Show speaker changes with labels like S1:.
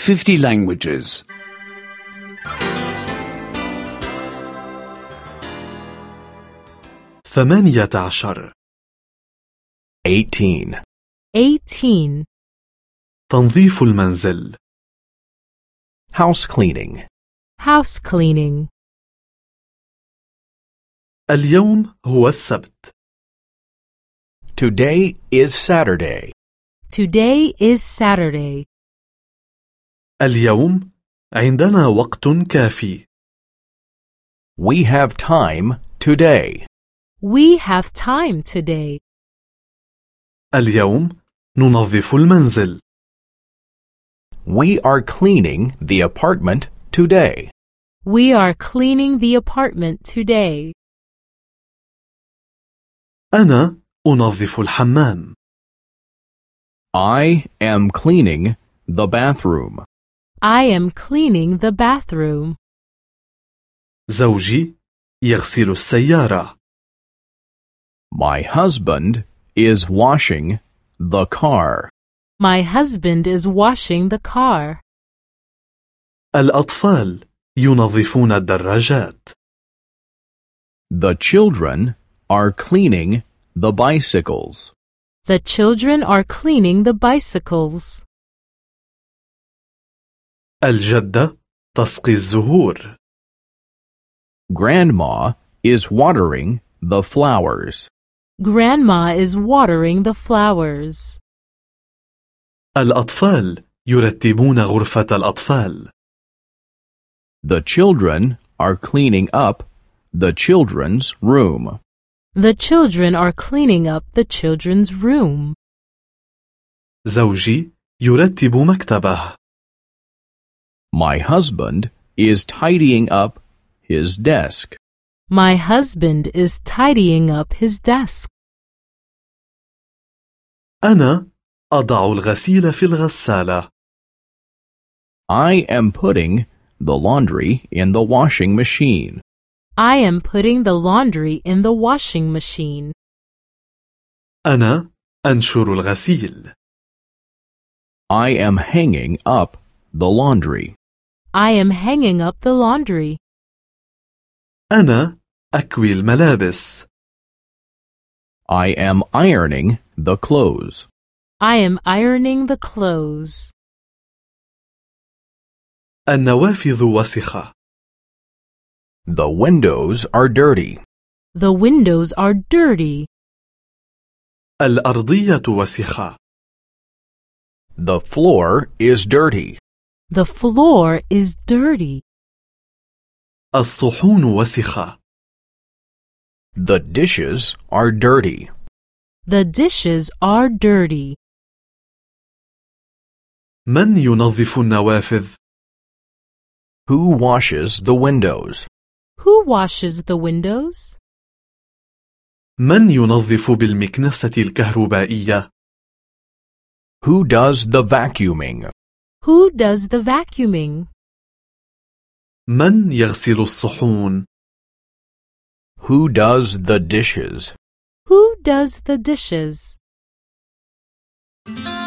S1: 50 languages.
S2: 18
S3: 18
S2: تنظيف المنزل
S4: house cleaning,
S3: house cleaning.
S2: اليوم هو السبت
S4: today is Saturday,
S3: Today is Saturday.
S2: اليوم عندنا وقت كافي
S4: we have time today,
S3: We have time today.
S2: اليوم ننظف المنزل
S4: we are cleaning the apartment today,
S3: We are cleaning the apartment today.
S2: أنا أنظف الحمام
S4: I am cleaning the bathroom,
S3: I am cleaning the bathroom.
S2: زوجي يغسل السيارة
S4: my husband is washing the car,
S3: My husband is washing the car.
S2: الأطفال ينظفون الدراجات
S4: the children are cleaning the bicycles,
S3: The children are cleaning the bicycles.
S2: الجدة تسقي الزهور
S4: grandma is watering the flowers,
S3: Grandma is watering the flowers.
S2: الأطفال يرتبون غرفة الأطفال
S4: the children are cleaning up the children's room,
S3: The children are cleaning up the children's room.
S2: زوجي يرتب مكتبه
S4: my husband is tidying up his desk,
S3: My husband is tidying up his desk.
S2: أنا أضع الغسيل في الغسالة
S4: I am putting the laundry in the washing machine,
S3: I am putting the laundry in the washing machine.
S2: أنا أنشر الغسيل
S4: I am hanging up the laundry,
S3: I am hanging up the laundry.
S2: أنا أكوي الملابس
S4: I am ironing the clothes,
S3: I am ironing the clothes.
S2: النوافذ وسخة
S4: the windows are dirty,
S3: The windows are dirty.
S2: الأرضية وسخة
S4: the floor is dirty,
S3: The floor is dirty.
S2: الصحون وسخة
S4: the dishes are dirty,
S3: The dishes are dirty.
S2: من ينظف النوافذ؟
S4: who washes the windows,
S3: Who washes the windows?
S2: من ينظف بالمكنسة الكهربائية؟
S4: who does the vacuuming,
S3: Who does the vacuuming?
S2: من يغسل الصحون؟
S4: who does the dishes.
S3: Who does the dishes?